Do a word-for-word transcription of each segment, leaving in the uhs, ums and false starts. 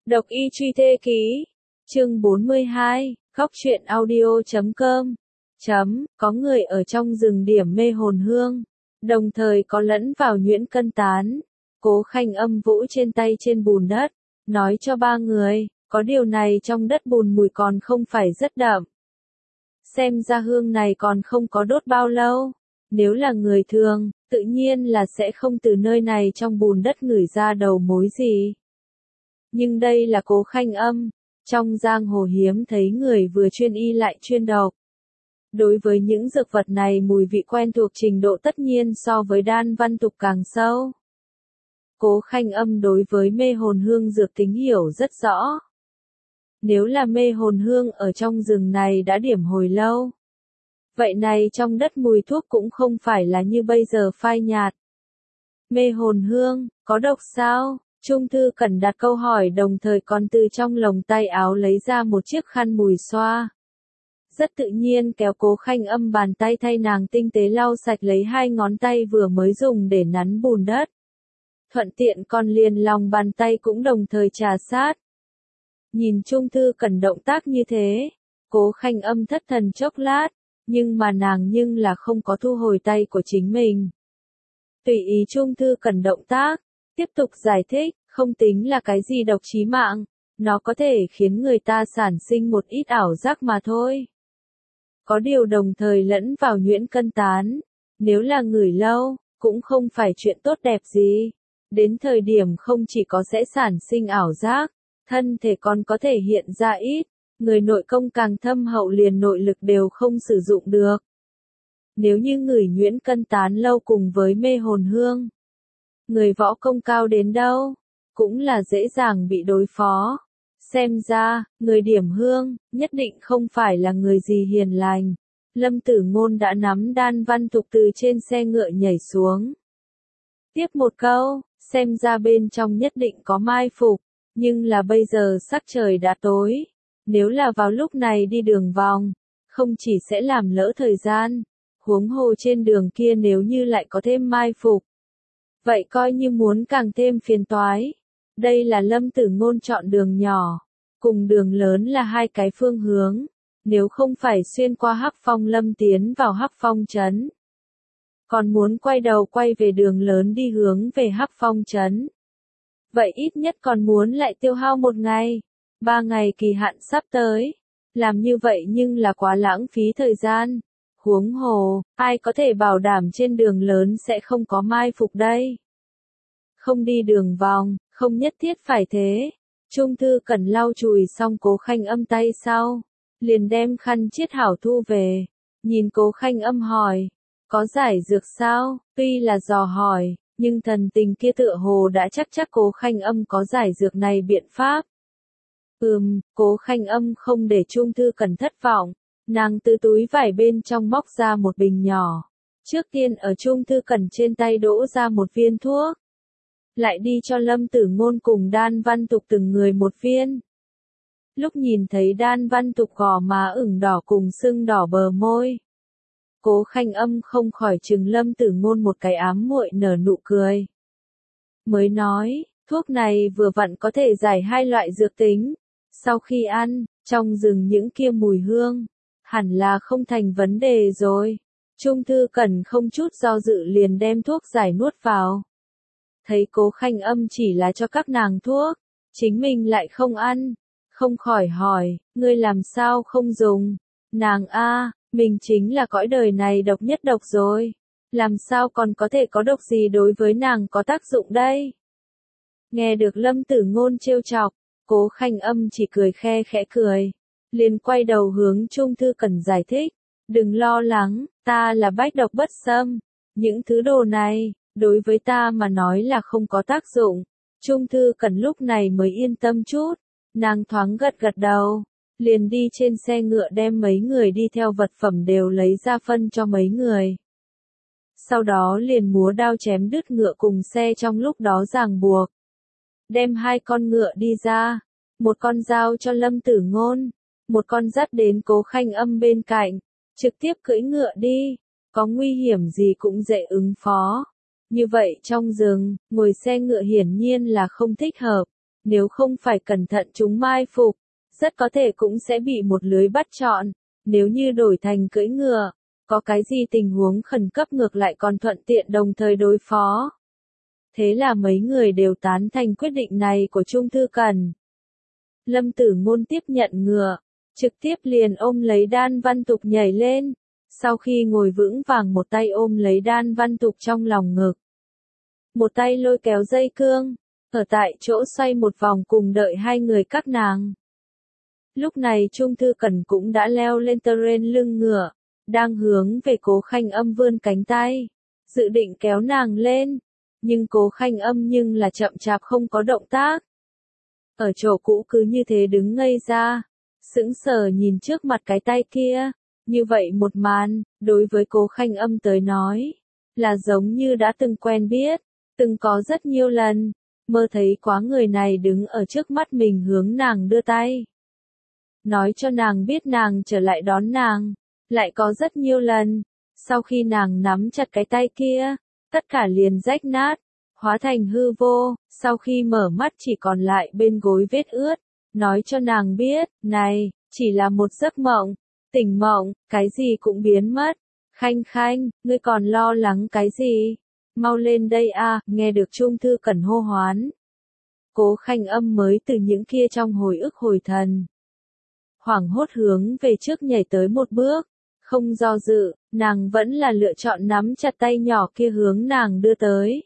Độc y truy thê ký, chương bốn mươi hai, góc truyện audio chấm com, chấm, có người ở trong rừng điểm mê hồn hương, đồng thời có lẫn vào nhuyễn cân tán. Cố Khanh âm vũ trên tay trên bùn đất, nói cho ba người, có điều này trong đất bùn mùi còn không phải rất đậm. Xem ra hương này còn không có đốt bao lâu, nếu là người thường, tự nhiên là sẽ không từ nơi này trong bùn đất ngửi ra đầu mối gì. Nhưng đây là Cố Khanh âm, trong giang hồ hiếm thấy người vừa chuyên y lại chuyên độc. Đối với những dược vật này mùi vị quen thuộc trình độ tất nhiên so với Đan Văn Tục càng sâu. Cố Khanh âm đối với mê hồn hương dược tính hiểu rất rõ. Nếu là mê hồn hương ở trong rừng này đã điểm hồi lâu, vậy này trong đất mùi thuốc cũng không phải là như bây giờ phai nhạt. Mê hồn hương, có độc sao? Trung Thư Cẩn đặt câu hỏi đồng thời còn từ trong lồng tay áo lấy ra một chiếc khăn mùi xoa. Rất tự nhiên kéo Cố Khanh âm bàn tay thay nàng tinh tế lau sạch lấy hai ngón tay vừa mới dùng để nắn bùn đất. Thuận tiện còn liền lòng bàn tay cũng đồng thời trà sát. Nhìn Trung Thư Cẩn động tác như thế, Cố Khanh âm thất thần chốc lát, nhưng mà nàng nhưng là không có thu hồi tay của chính mình. Tùy ý Trung Thư Cẩn động tác, tiếp tục giải thích, không tính là cái gì độc chí mạng, nó có thể khiến người ta sản sinh một ít ảo giác mà thôi. Có điều đồng thời lẫn vào nhuyễn cân tán, nếu là ngửi lâu, cũng không phải chuyện tốt đẹp gì. Đến thời điểm không chỉ có sẽ sản sinh ảo giác, thân thể còn có thể hiện ra ít, người nội công càng thâm hậu liền nội lực đều không sử dụng được. Nếu như ngửi nhuyễn cân tán lâu cùng với mê hồn hương, người võ công cao đến đâu, cũng là dễ dàng bị đối phó. Xem ra, người điểm hương, nhất định không phải là người gì hiền lành. Lâm Tử Ngôn đã nắm Đan Văn Tục từ trên xe ngựa nhảy xuống. Tiếp một câu, xem ra bên trong nhất định có mai phục, nhưng là bây giờ sắc trời đã tối. Nếu là vào lúc này đi đường vòng, không chỉ sẽ làm lỡ thời gian, huống hồ trên đường kia nếu như lại có thêm mai phục, vậy coi như muốn càng thêm phiền toái. Đây là Lâm Tử Ngôn chọn đường nhỏ, cùng đường lớn là hai cái phương hướng, nếu không phải xuyên qua Hắc Phong Lâm tiến vào Hắc Phong trấn, còn muốn quay đầu quay về đường lớn đi hướng về Hắc Phong trấn, vậy ít nhất còn muốn lại tiêu hao một ngày, ba ngày kỳ hạn sắp tới, làm như vậy nhưng là quá lãng phí thời gian. Huống hồ, ai có thể bảo đảm trên đường lớn sẽ không có mai phục đây? Không đi đường vòng, không nhất thiết phải thế. Trung Thư Cẩn lau chùi xong Cố Khanh âm tay sau, liền đem khăn chiết hảo thu về, nhìn Cố Khanh âm hỏi, có giải dược sao? Tuy là dò hỏi, nhưng thần tình kia tựa hồ đã chắc chắc Cố Khanh âm có giải dược này biện pháp. Ừm, Cố Khanh âm không để Trung Thư Cẩn thất vọng, nàng từ túi vải bên trong móc ra một bình nhỏ, trước tiên ở Trung Thư Cẩn trên tay đổ ra một viên thuốc, lại đi cho Lâm Tử Ngôn cùng Đan Văn Tục từng người một viên. Lúc nhìn thấy Đan Văn Tục gò má ửng đỏ cùng sưng đỏ bờ môi, Cố Khanh âm không khỏi trừng Lâm Tử Ngôn một cái ám muội nở nụ cười. Mới nói, thuốc này vừa vặn có thể giải hai loại dược tính, sau khi ăn, trong rừng những kia mùi hương, hẳn là không thành vấn đề rồi. Trung Thư Cẩn không chút do dự liền đem thuốc giải nuốt vào. Thấy Cố Khanh âm chỉ là cho các nàng thuốc, chính mình lại không ăn, không khỏi hỏi, ngươi làm sao không dùng? Nàng a, mình chính là cõi đời này độc nhất độc rồi, làm sao còn có thể có độc gì đối với nàng có tác dụng đây? Nghe được Lâm Tử Ngôn trêu chọc, Cố Khanh âm chỉ cười khe khẽ cười, liền quay đầu hướng Trung Thư Cẩn giải thích, đừng lo lắng, ta là bách độc bất xâm, những thứ đồ này, đối với ta mà nói là không có tác dụng. Trung Thư Cẩn lúc này mới yên tâm chút, nàng thoáng gật gật đầu, liền đi trên xe ngựa đem mấy người đi theo vật phẩm đều lấy ra phân cho mấy người. Sau đó liền múa đao chém đứt ngựa cùng xe trong lúc đó ràng buộc. Đem hai con ngựa đi ra, một con giao cho Lâm Tử Ngôn, một con dắt đến Cố Khanh âm bên cạnh, trực tiếp cưỡi ngựa đi, có nguy hiểm gì cũng dễ ứng phó. Như vậy trong rừng, ngồi xe ngựa hiển nhiên là không thích hợp, nếu không phải cẩn thận chúng mai phục, rất có thể cũng sẽ bị một lưới bắt trọn. Nếu như đổi thành cưỡi ngựa, có cái gì tình huống khẩn cấp ngược lại còn thuận tiện đồng thời đối phó. Thế là mấy người đều tán thành quyết định này của Trung Thư Cẩn. Lâm Tử Ngôn tiếp nhận ngựa, trực tiếp liền ôm lấy Đan Văn Tục nhảy lên, sau khi ngồi vững vàng một tay ôm lấy Đan Văn Tục trong lòng ngực. Một tay lôi kéo dây cương, ở tại chỗ xoay một vòng cùng đợi hai người các nàng. Lúc này Trung Thư Cẩn cũng đã leo lên trên lưng ngựa, đang hướng về Cố Khanh Âm vươn cánh tay, dự định kéo nàng lên, nhưng Cố Khanh Âm nhưng là chậm chạp không có động tác. Ở chỗ cũ cứ như thế đứng ngây ra, sững sờ nhìn trước mặt cái tay kia, như vậy một màn, đối với Cố Khanh Âm tới nói, là giống như đã từng quen biết, từng có rất nhiều lần, mơ thấy quá người này đứng ở trước mắt mình hướng nàng đưa tay. Nói cho nàng biết nàng trở lại đón nàng, lại có rất nhiều lần, sau khi nàng nắm chặt cái tay kia, tất cả liền rách nát, hóa thành hư vô, sau khi mở mắt chỉ còn lại bên gối vết ướt, nói cho nàng biết, này, chỉ là một giấc mộng, tỉnh mộng, cái gì cũng biến mất. Khanh Khanh, ngươi còn lo lắng cái gì? Mau lên đây a, nghe được Trung Thư Cẩn hô hoán. Cố Khanh Âm mới từ những kia trong hồi ức hồi thần. Hoảng hốt hướng về trước nhảy tới một bước, không do dự, nàng vẫn là lựa chọn nắm chặt tay nhỏ kia hướng nàng đưa tới.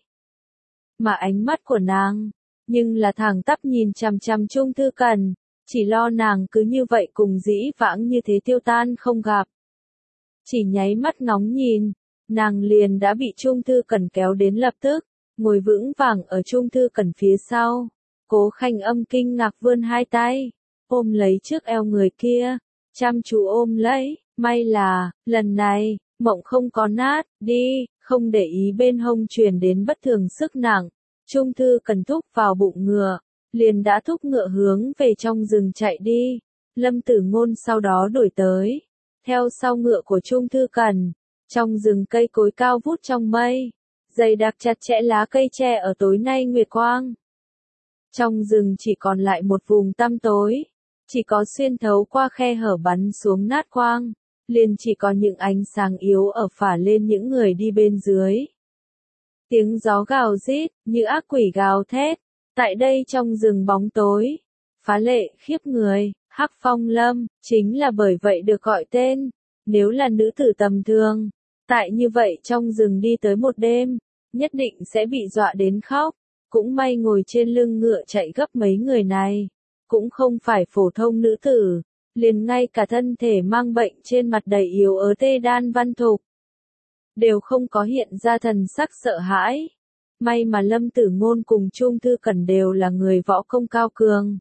Mà ánh mắt của nàng, nhưng là thẳng tắp nhìn chằm chằm Trung Thư Cẩn, chỉ lo nàng cứ như vậy cùng dĩ vãng như thế tiêu tan không gặp. Chỉ nháy mắt ngóng nhìn, nàng liền đã bị Trung Thư Cẩn kéo đến lập tức, ngồi vững vàng ở Trung Thư Cẩn phía sau. Cố Khanh Âm kinh ngạc vươn hai tay, ôm lấy trước eo người kia, chăm chú ôm lấy, may là, lần này, mộng không có nát, đi, không để ý bên hông truyền đến bất thường sức nặng. Trung Thư Cẩn thúc vào bụng ngựa, liền đã thúc ngựa hướng về trong rừng chạy đi. Lâm Tử Ngôn sau đó đuổi tới, theo sau ngựa của Trung Thư Cẩn, trong rừng cây cối cao vút trong mây, dày đặc chặt chẽ lá cây che ở tối nay nguyệt quang. Trong rừng chỉ còn lại một vùng tăm tối, chỉ có xuyên thấu qua khe hở bắn xuống nát quang, liền chỉ còn những ánh sáng yếu ở phả lên những người đi bên dưới. Tiếng gió gào rít, như ác quỷ gào thét, tại đây trong rừng bóng tối, phá lệ khiếp người, Hắc Phong Lâm, chính là bởi vậy được gọi tên, nếu là nữ tử tầm thường, tại như vậy trong rừng đi tới một đêm, nhất định sẽ bị dọa đến khóc, cũng may ngồi trên lưng ngựa chạy gấp mấy người này, cũng không phải phổ thông nữ tử, liền ngay cả thân thể mang bệnh trên mặt đầy yếu ớt tê Đan Văn Thục, đều không có hiện ra thần sắc sợ hãi. May mà Lâm Tử Ngôn cùng Trung Thư Cẩn đều là người võ công cao cường.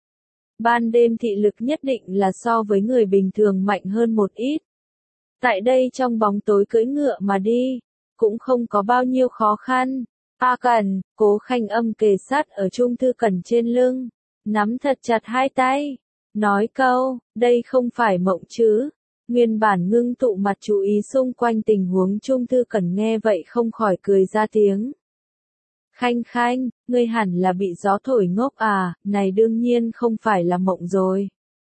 Ban đêm thị lực nhất định là so với người bình thường mạnh hơn một ít. Tại đây trong bóng tối cưỡi ngựa mà đi, cũng không có bao nhiêu khó khăn. A Cẩn, Cố Khanh Âm kề sát ở Trung Thư Cẩn trên lưng, nắm thật chặt hai tay, nói câu, đây không phải mộng chứ. Nguyên bản ngưng tụ mặt chú ý xung quanh tình huống Trung Thư Cẩn nghe vậy không khỏi cười ra tiếng. Khanh Khanh, ngươi hẳn là bị gió thổi ngốc à, này đương nhiên không phải là mộng rồi.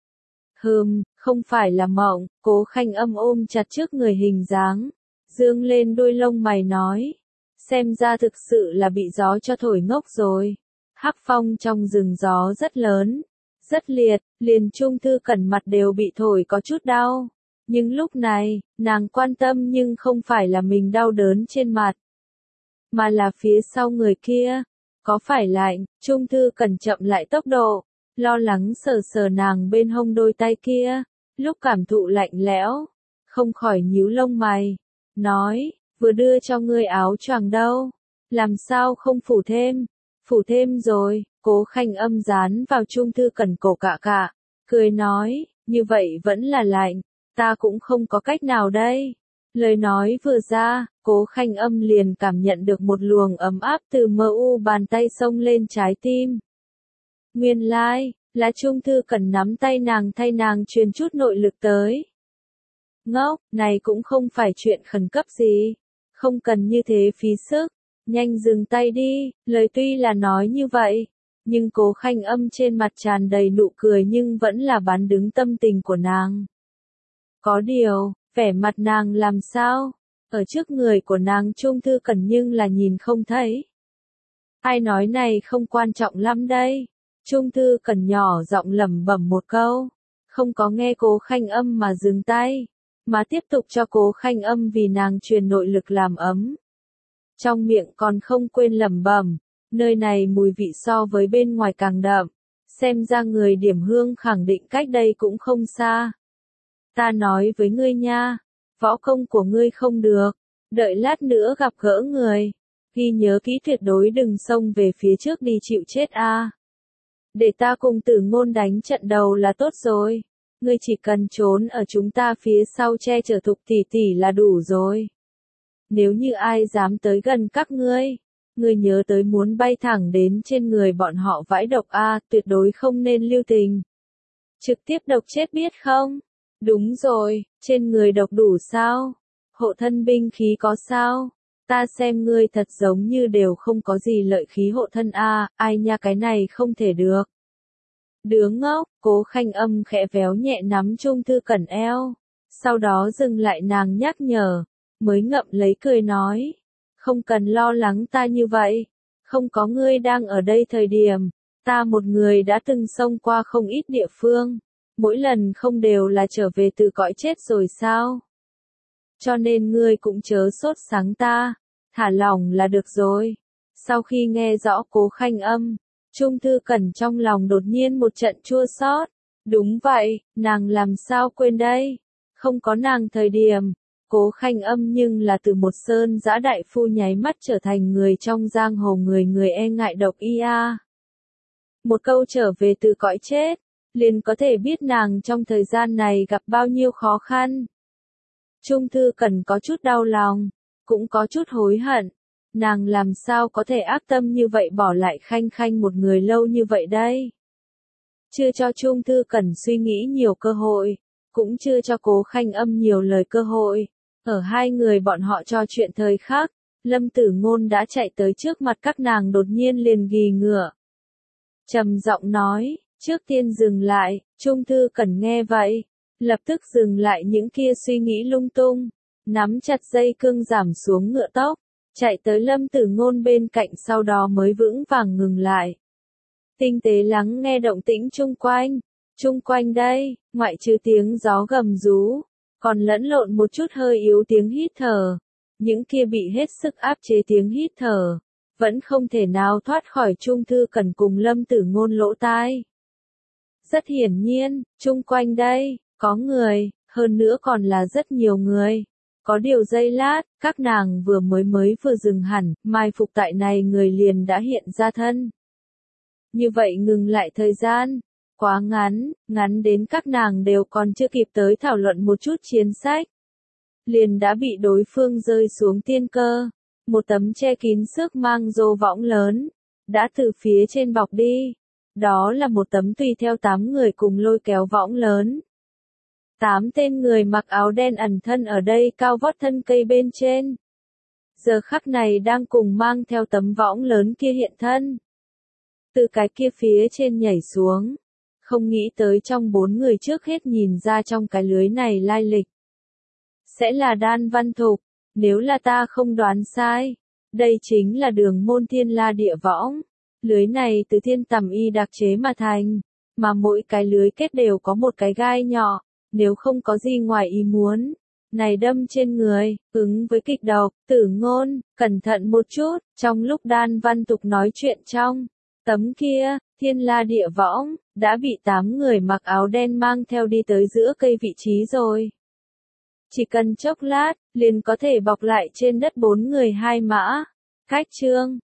Hừm, không phải là mộng, Cố Khanh Âm ôm chặt trước người hình dáng, dương lên đôi lông mày nói. Xem ra thực sự là bị gió cho thổi ngốc rồi. Hắc phong trong rừng gió rất lớn, rất liệt, liền Trung Thư Cẩn mặt đều bị thổi có chút đau. Nhưng lúc này, nàng quan tâm nhưng không phải là mình đau đớn trên mặt, mà là phía sau người kia. Có phải lạnh, Trung Thư Cẩn chậm lại tốc độ, lo lắng sờ sờ nàng bên hông đôi tay kia, lúc cảm thụ lạnh lẽo, không khỏi nhíu lông mày, nói, vừa đưa cho ngươi áo choàng đâu, làm sao không phủ thêm, phủ thêm rồi. Cố Khanh Âm dán vào Trung Thư Cẩn cổ cạ cạ, cười nói, như vậy vẫn là lạnh, ta cũng không có cách nào đây. Lời nói vừa ra, Cố Khanh Âm liền cảm nhận được một luồng ấm áp từ mờ u bàn tay xông lên trái tim. Nguyên lai, like, là Trung Thư Cẩn nắm tay nàng thay nàng truyền chút nội lực tới. Ngốc, này cũng không phải chuyện khẩn cấp gì, không cần như thế phí sức, nhanh dừng tay đi. Lời tuy là nói như vậy, nhưng Cố Khanh Âm trên mặt tràn đầy nụ cười nhưng vẫn là bán đứng tâm tình của nàng. Có điều, vẻ mặt nàng làm sao? Ở trước người của nàng Trung Thư Cẩn nhưng là nhìn không thấy. Ai nói này không quan trọng lắm đây? Trung Thư Cẩn nhỏ giọng lẩm bẩm một câu, không có nghe Cố Khanh Âm mà dừng tay, mà tiếp tục cho Cố Khanh Âm vì nàng truyền nội lực làm ấm. Trong miệng còn không quên lẩm bẩm, nơi này mùi vị so với bên ngoài càng đậm, xem ra người điểm hương khẳng định cách đây cũng không xa. Ta nói với ngươi nha, võ công của ngươi không được, đợi lát nữa gặp gỡ người, ghi nhớ kỹ tuyệt đối đừng xông về phía trước đi chịu chết a. Để ta cùng Tử Ngôn đánh trận đầu là tốt rồi, ngươi chỉ cần trốn ở chúng ta phía sau che chở Thục tỷ tỷ là đủ rồi. Nếu như ai dám tới gần các ngươi, ngươi nhớ tới muốn bay thẳng đến trên người bọn họ vãi độc a, tuyệt đối không nên lưu tình. Trực tiếp độc chết biết không? Đúng rồi, trên người độc đủ sao? Hộ thân binh khí có sao? Ta xem ngươi thật giống như đều không có gì lợi khí hộ thân a, ai nha cái này không thể được. Đứa ngốc, Cố Khanh Âm khẽ véo nhẹ nắm Trung Thư Cẩn eo, sau đó dừng lại nàng nhắc nhở, mới ngậm lấy cười nói, không cần lo lắng ta như vậy, không có ngươi đang ở đây thời điểm, ta một người đã từng xông qua không ít địa phương, mỗi lần không đều là trở về từ cõi chết rồi sao? Cho nên ngươi cũng chớ sốt sáng ta, thả lỏng là được rồi. Sau khi nghe rõ Cố Khanh Âm, Trung Thư Cẩn trong lòng đột nhiên một trận chua xót. Đúng vậy, nàng làm sao quên đây? Không có nàng thời điểm, Cố Khanh Âm nhưng là từ một sơn dã đại phu nháy mắt trở thành người trong giang hồ người người e ngại độc y a. Một câu trở về từ cõi chết, liền có thể biết nàng trong thời gian này gặp bao nhiêu khó khăn. Trung Thư Cẩn có chút đau lòng, cũng có chút hối hận. Nàng làm sao có thể ác tâm như vậy bỏ lại Khanh Khanh một người lâu như vậy đây? Chưa cho Trung Thư Cẩn suy nghĩ nhiều cơ hội, cũng chưa cho Cố Khanh Âm nhiều lời cơ hội. Ở hai người bọn họ trò chuyện thời khắc, Lâm Tử Ngôn đã chạy tới trước mặt các nàng đột nhiên liền ghì ngựa. Trầm giọng nói, trước tiên dừng lại, Trung Thư Cẩn nghe vậy, lập tức dừng lại những kia suy nghĩ lung tung, nắm chặt dây cương giảm xuống ngựa tốc, chạy tới Lâm Tử Ngôn bên cạnh sau đó mới vững vàng ngừng lại. Tinh tế lắng nghe động tĩnh chung quanh, chung quanh đây, ngoại trừ tiếng gió gầm rú, còn lẫn lộn một chút hơi yếu tiếng hít thở, những kia bị hết sức áp chế tiếng hít thở, vẫn không thể nào thoát khỏi Trung Thư Cẩn cùng Lâm Tử Ngôn lỗ tai. Rất hiển nhiên, chung quanh đây, có người, hơn nữa còn là rất nhiều người. Có điều giây lát, các nàng vừa mới mới vừa dừng hẳn, mai phục tại này người liền đã hiện ra thân. Như vậy ngừng lại thời gian, quá ngắn, ngắn đến các nàng đều còn chưa kịp tới thảo luận một chút chiến sách. Liền đã bị đối phương rơi xuống tiên cơ, một tấm che kín sức mang rô võng lớn, đã từ phía trên bọc đi. Đó là một tấm tùy theo tám người cùng lôi kéo võng lớn. Tám tên người mặc áo đen ẩn thân ở đây cao vót thân cây bên trên. Giờ khắc này đang cùng mang theo tấm võng lớn kia hiện thân. Từ cái kia phía trên nhảy xuống. Không nghĩ tới trong bốn người trước hết nhìn ra trong cái lưới này lai lịch. Sẽ là Đan Văn Thục, nếu là ta không đoán sai. Đây chính là Đường Môn Thiên La Địa Võng. Lưới này từ thiên tầm y đặc chế mà thành, mà mỗi cái lưới kết đều có một cái gai nhỏ, nếu không có gì ngoài ý muốn. Này đâm trên người, ứng với kịch độc, Tử Ngôn, cẩn thận một chút, trong lúc Đan Văn Tục nói chuyện trong, tấm kia, Thiên La Địa Võng, đã bị tám người mặc áo đen mang theo đi tới giữa cây vị trí rồi. Chỉ cần chốc lát, liền có thể bọc lại trên đất bốn người hai mã. Cách chương